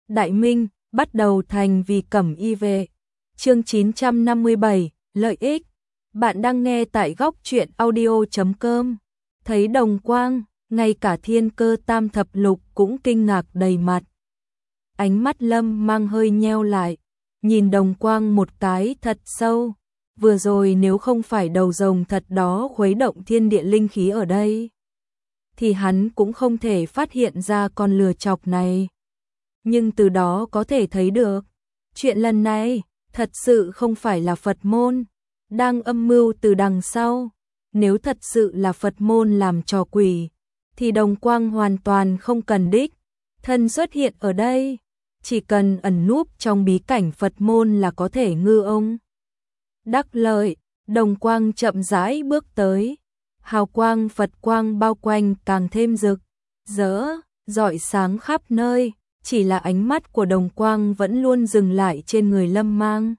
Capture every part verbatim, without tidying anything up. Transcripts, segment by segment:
Đại Minh, bắt đầu thành vì cẩm y vệ. Chương chín trăm năm mươi bảy, lợi ích. Bạn đang nghe tại góc truyện audio chấm com. Thấy Đồng Quang, ngay cả Thiên Cơ Tam Thập Lục cũng kinh ngạc đầy mặt. Ánh mắt Lâm Mang hơi nheo lại, nhìn Đồng Quang một cái thật sâu. Vừa rồi nếu không phải đầu rồng thật đó khuấy động thiên địa linh khí ở đây, thì hắn cũng không thể phát hiện ra con lừa chọc này. Nhưng từ đó có thể thấy được, chuyện lần này thật sự không phải là Phật môn đang âm mưu từ đằng sau. Nếu thật sự là Phật môn làm trò quỷ, thì Đồng Quang hoàn toàn không cần đích thân xuất hiện ở đây, chỉ cần ẩn núp trong bí cảnh Phật môn là có thể ngư ông đắc lợi. Đồng Quang chậm rãi bước tới, hào quang Phật quang bao quanh càng thêm rực rỡ, rọi sáng khắp nơi. Chỉ là ánh mắt của Đồng Quang vẫn luôn dừng lại trên người Lâm Mang.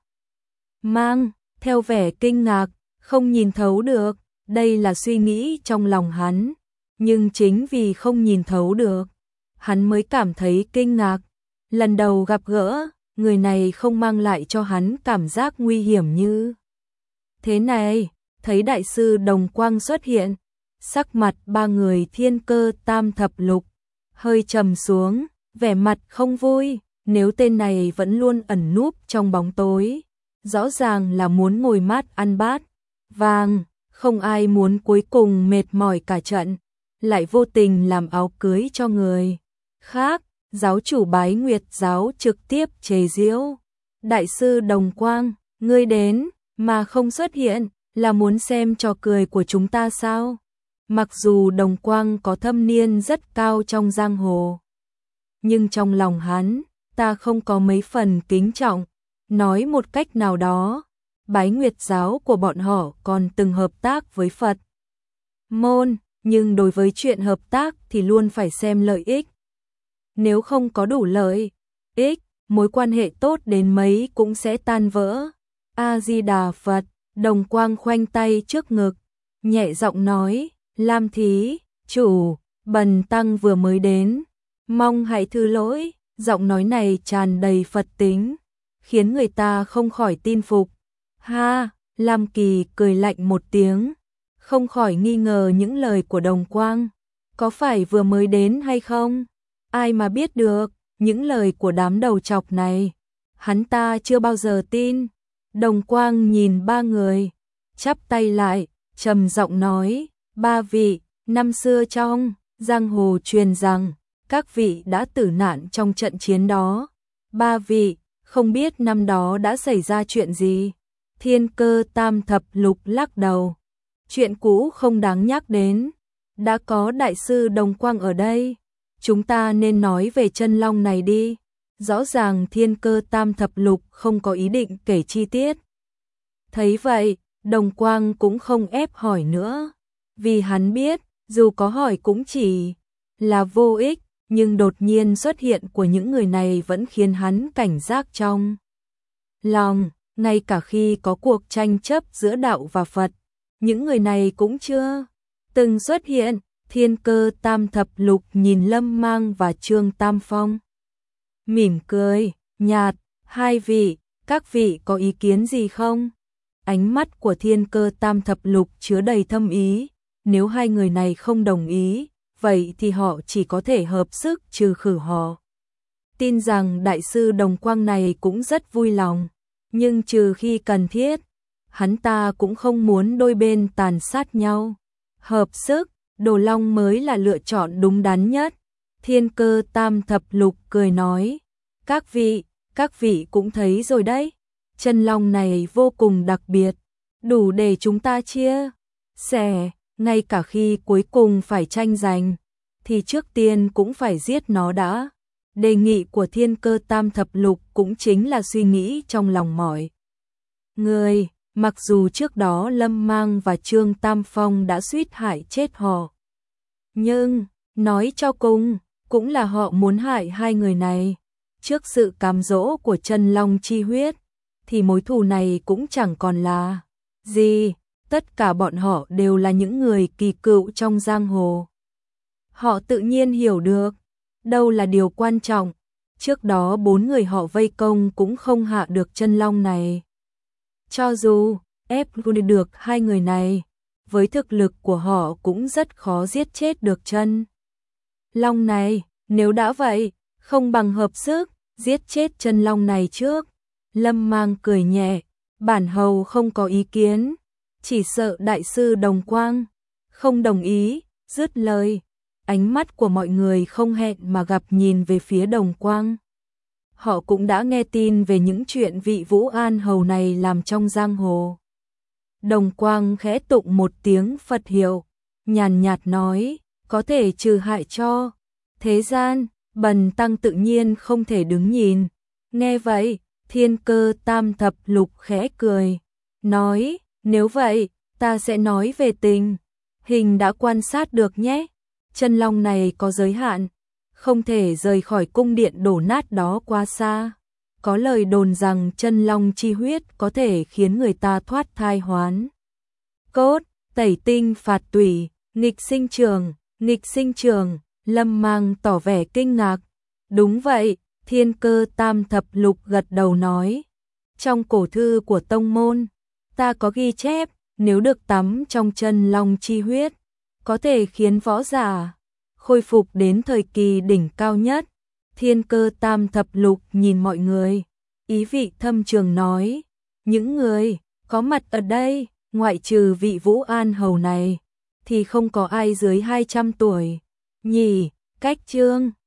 Mang, theo vẻ kinh ngạc, không nhìn thấu được, đây là suy nghĩ trong lòng hắn. Nhưng chính vì không nhìn thấu được, hắn mới cảm thấy kinh ngạc. Lần đầu gặp gỡ, người này không mang lại cho hắn cảm giác nguy hiểm như thế này. Thấy Đại sư Đồng Quang xuất hiện, sắc mặt ba người Thiên Cơ Tam Thập Lục hơi trầm xuống, vẻ mặt không vui. Nếu tên này vẫn luôn ẩn núp trong bóng tối, rõ ràng là muốn ngồi mát ăn bát vàng, không ai muốn cuối cùng mệt mỏi cả trận, lại vô tình làm áo cưới cho người khác. Giáo chủ Bái Nguyệt giáo trực tiếp chế giễu: Đại sư Đồng Quang, ngươi đến mà không xuất hiện, là muốn xem trò cười của chúng ta sao? Mặc dù Đồng Quang có thâm niên rất cao trong giang hồ, nhưng trong lòng hắn, ta không có mấy phần kính trọng. Nói một cách nào đó, Bái Nguyệt giáo của bọn họ còn từng hợp tác với Phật môn, nhưng đối với chuyện hợp tác thì luôn phải xem lợi ích. Nếu không có đủ lợi ích, mối quan hệ tốt đến mấy cũng sẽ tan vỡ. A-di-đà Phật. Đồng Quang khoanh tay trước ngực, nhẹ giọng nói: Lam thí chủ, bần tăng vừa mới đến, mong hãy thứ lỗi. Giọng nói này tràn đầy Phật tính, khiến người ta không khỏi tin phục. Ha, Lam Kỳ cười lạnh một tiếng, không khỏi nghi ngờ những lời của Đồng Quang. Có phải vừa mới đến hay không? Ai mà biết được, những lời của đám đầu chọc này, hắn ta chưa bao giờ tin. Đồng Quang nhìn ba người, chắp tay lại, trầm giọng nói: Ba vị, năm xưa trong giang hồ truyền rằng các vị đã tử nạn trong trận chiến đó. Ba vị, không biết năm đó đã xảy ra chuyện gì? Thiên Cơ Tam Thập Lục lắc đầu: Chuyện cũ không đáng nhắc đến. Đã có Đại sư Đồng Quang ở đây, chúng ta nên nói về chân long này đi. Rõ ràng Thiên Cơ Tam Thập Lục không có ý định kể chi tiết. Thấy vậy, Đồng Quang cũng không ép hỏi nữa, vì hắn biết, dù có hỏi cũng chỉ là vô ích. Nhưng đột nhiên xuất hiện của những người này vẫn khiến hắn cảnh giác trong lòng. Ngay cả khi có cuộc tranh chấp giữa đạo và Phật, những người này cũng chưa từng xuất hiện. Thiên Cơ Tam Thập Lục nhìn Lâm Mang và Trương Tam Phong, mỉm cười nhạt: Hai vị, các vị có ý kiến gì không? Ánh mắt của Thiên Cơ Tam Thập Lục chứa đầy thâm ý. Nếu hai người này không đồng ý, vậy thì họ chỉ có thể hợp sức trừ khử họ. Tin rằng Đại sư Đồng Quang này cũng rất vui lòng, nhưng trừ khi cần thiết, hắn ta cũng không muốn đôi bên tàn sát nhau. Hợp sức, Đồ Long mới là lựa chọn đúng đắn nhất. Thiên Cơ Tam Thập Lục cười nói: Các vị, các vị cũng thấy rồi đấy, chân long này vô cùng đặc biệt, đủ để chúng ta chia sẻ. Ngay cả khi cuối cùng phải tranh giành, thì trước tiên cũng phải giết nó đã. Đề nghị của Thiên Cơ Tam Thập Lục cũng chính là suy nghĩ trong lòng mọi người. Mặc dù trước đó Lâm Mang và Trương Tam Phong đã suýt hại chết họ, nhưng nói cho cùng cũng là họ muốn hại hai người này. Trước sự cám dỗ của chân long chi huyết, thì mối thù này cũng chẳng còn là gì. Tất cả bọn họ đều là những người kỳ cựu trong giang hồ. Họ tự nhiên hiểu được đâu là điều quan trọng, trước đó bốn người họ vây công cũng không hạ được chân long này. Cho dù ép được hai người này, với thực lực của họ cũng rất khó giết chết được chân long này. Nếu đã vậy, không bằng hợp sức, giết chết chân long này trước. Lâm Mang cười nhẹ, bản hầu không có ý kiến, chỉ sợ đại sư Đồng Quang không đồng ý. Dứt lời, ánh mắt của mọi người không hẹn mà gặp nhìn về phía Đồng Quang. Họ cũng đã nghe tin về những chuyện vị Vũ An hầu này làm trong giang hồ. Đồng Quang khẽ tụng một tiếng Phật hiệu, nhàn nhạt nói, có thể trừ hại cho thế gian, bần tăng tự nhiên không thể đứng nhìn. Nghe vậy, Thiên Cơ Tam Thập Lục khẽ cười, nói, nếu vậy, ta sẽ nói về tình hình đã quan sát được nhé. Chân long này có giới hạn, không thể rời khỏi cung điện đổ nát đó quá xa. Có lời đồn rằng chân long chi huyết có thể khiến người ta thoát thai hoán cốt, tẩy tinh phạt tủy, nghịch sinh trường, nghịch sinh trường. Lâm Mang tỏ vẻ kinh ngạc. Đúng vậy, Thiên Cơ Tam Thập Lục gật đầu nói. Trong cổ thư của tông môn, ta có ghi chép, nếu được tắm trong chân long chi huyết, có thể khiến võ giả khôi phục đến thời kỳ đỉnh cao nhất. Thiên Cơ Tam Thập Lục nhìn mọi người, ý vị thâm trường nói, những người có mặt ở đây, ngoại trừ vị Vũ An hầu này, thì không có ai dưới hai trăm tuổi. Nhỉ, cách chương